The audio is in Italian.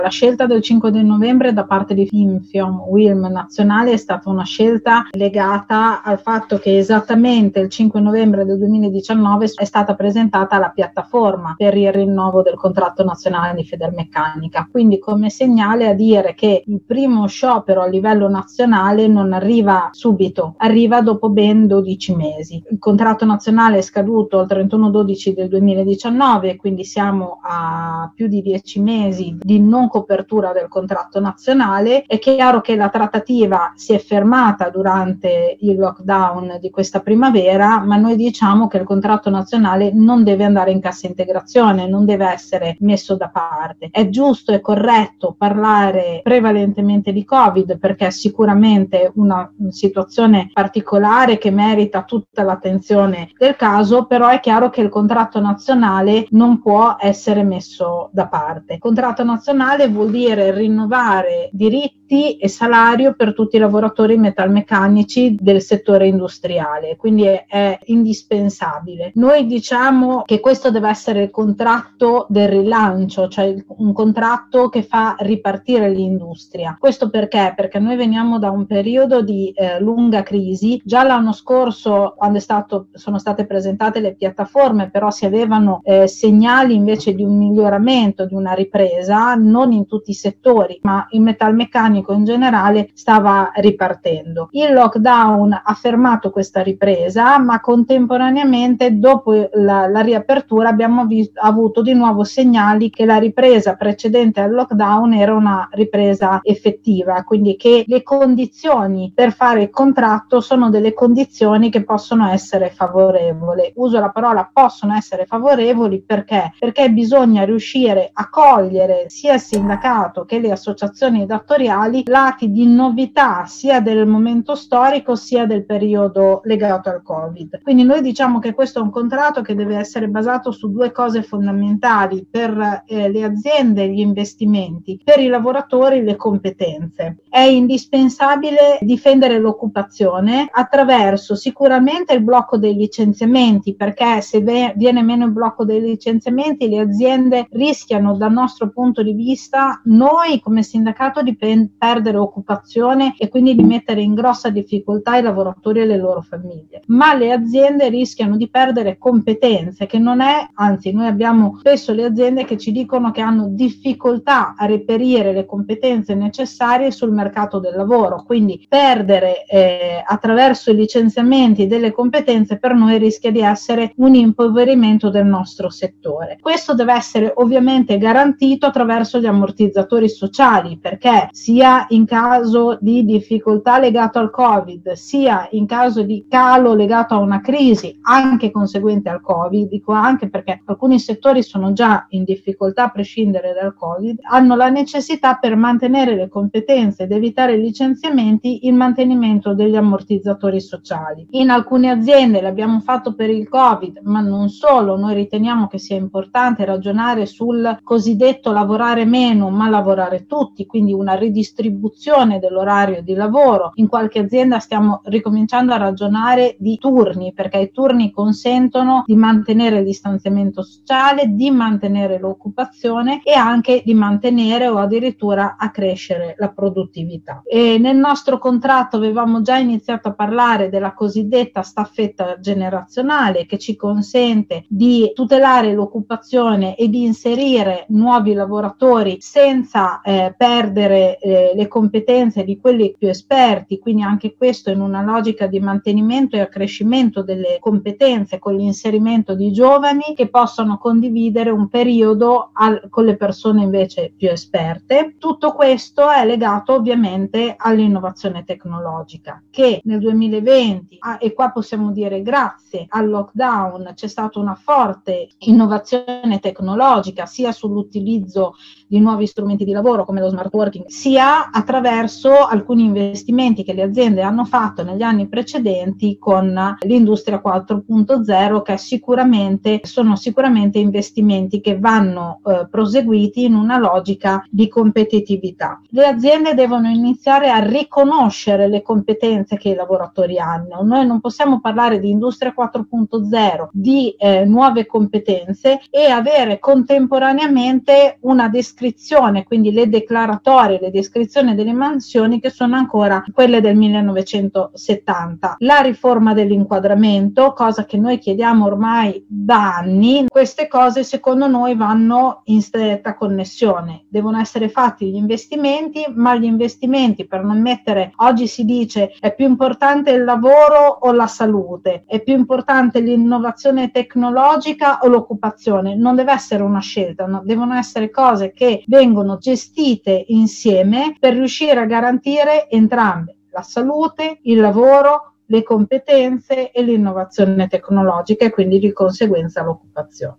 La scelta del 5 di novembre da parte di Infiom Wilm Nazionale è stata una scelta legata al fatto che esattamente il 5 novembre del 2019 è stata presentata la piattaforma per il rinnovo del contratto nazionale di Federmeccanica, quindi come segnale a dire che il primo sciopero a livello nazionale non arriva subito, arriva dopo ben 12 mesi. Il contratto nazionale è scaduto il 31/12 del 2019, quindi siamo a più di 10 mesi di non copertura del contratto nazionale. È chiaro che la trattativa si è fermata durante il lockdown di questa primavera, ma noi diciamo che il contratto nazionale non deve andare in cassa integrazione, non deve essere messo da parte. È giusto e corretto parlare prevalentemente di Covid, perché è sicuramente una situazione particolare che merita tutta l'attenzione del caso, però è chiaro che il contratto nazionale non può essere messo da parte. Il contratto nazionale vuol dire rinnovare diritti e salario per tutti i lavoratori metalmeccanici del settore industriale, quindi è indispensabile. Noi diciamo che questo deve essere il contratto del rilancio, cioè un contratto che fa ripartire l'industria. Questo perché? Perché noi veniamo da un periodo di lunga crisi. Già l'anno scorso, quando sono state presentate le piattaforme, però si avevano segnali invece di un miglioramento, di una ripresa, non in tutti i settori, ma il metalmeccanico in generale stava ripartendo. Il lockdown ha fermato questa ripresa, ma contemporaneamente dopo la riapertura abbiamo avuto di nuovo segnali che la ripresa precedente al lockdown era una ripresa effettiva, quindi che le condizioni per fare il contratto sono delle condizioni che possono essere favorevoli. Uso la parola possono essere favorevoli perché bisogna riuscire a cogliere sia il sindacato che le associazioni datoriali lati di novità sia del momento storico sia del periodo legato al Covid. Quindi noi diciamo che questo è un contratto che deve essere basato su due cose fondamentali: per le aziende gli investimenti, per i lavoratori le competenze. È indispensabile difendere l'occupazione attraverso sicuramente il blocco dei licenziamenti, perché se viene meno il blocco dei licenziamenti le aziende rischiano, dal nostro punto di vista, noi come sindacato, di perdere occupazione e quindi di mettere in grossa difficoltà i lavoratori e le loro famiglie, ma le aziende rischiano di perdere competenze, che non è, anzi noi abbiamo spesso le aziende che ci dicono che hanno difficoltà a reperire le competenze necessarie sul mercato del lavoro, quindi perdere attraverso i licenziamenti delle competenze per noi rischia di essere un impoverimento del nostro settore. Questo deve essere ovviamente garantito attraverso gli ammortizzatori sociali, perché sia in caso di difficoltà legato al Covid, sia in caso di calo legato a una crisi anche conseguente al Covid, dico anche perché alcuni settori sono già in difficoltà a prescindere dal Covid, hanno la necessità, per mantenere le competenze ed evitare i licenziamenti, il mantenimento degli ammortizzatori sociali. In alcune aziende l'abbiamo fatto per il Covid, ma non solo. Noi riteniamo che sia importante ragionare sul cosiddetto lavorare meno ma lavorare tutti, quindi una ridistribuzione dell'orario di lavoro. In qualche azienda stiamo ricominciando a ragionare di turni, perché i turni consentono di mantenere il distanziamento sociale, di mantenere l'occupazione e anche di mantenere o addirittura accrescere la produttività. E nel nostro contratto avevamo già iniziato a parlare della cosiddetta staffetta generazionale, che ci consente di tutelare l'occupazione e di inserire nuovi lavoratori senza perdere le competenze di quelli più esperti, quindi anche questo in una logica di mantenimento e accrescimento delle competenze, con l'inserimento di giovani che possono condividere un periodo con le persone invece più esperte. Tutto questo è legato ovviamente all'innovazione tecnologica, che nel 2020, e qua possiamo dire grazie al lockdown, c'è stata una forte innovazione tecnologica sia sull'utilizzo di nuovi strumenti di lavoro come lo smart working, sia sia attraverso alcuni investimenti che le aziende hanno fatto negli anni precedenti con l'industria 4.0, che sono sicuramente investimenti che vanno proseguiti in una logica di competitività. Le aziende devono iniziare a riconoscere le competenze che i lavoratori hanno. Noi non possiamo parlare di industria 4.0, di nuove competenze e avere contemporaneamente una descrizione, quindi le declaratorie, le descrizioni delle mansioni che sono ancora quelle del 1970. La riforma dell'inquadramento, cosa che noi chiediamo ormai da anni, queste cose secondo noi vanno in stretta connessione. Devono essere fatti gli investimenti, ma gli investimenti, per non mettere, oggi si dice è più importante il lavoro o la salute, è più importante l'innovazione tecnologica o l'occupazione. Non deve essere una scelta, no? Devono essere cose che vengono gestite insieme per riuscire a garantire entrambe: la salute, il lavoro, le competenze e l'innovazione tecnologica, e quindi di conseguenza l'occupazione.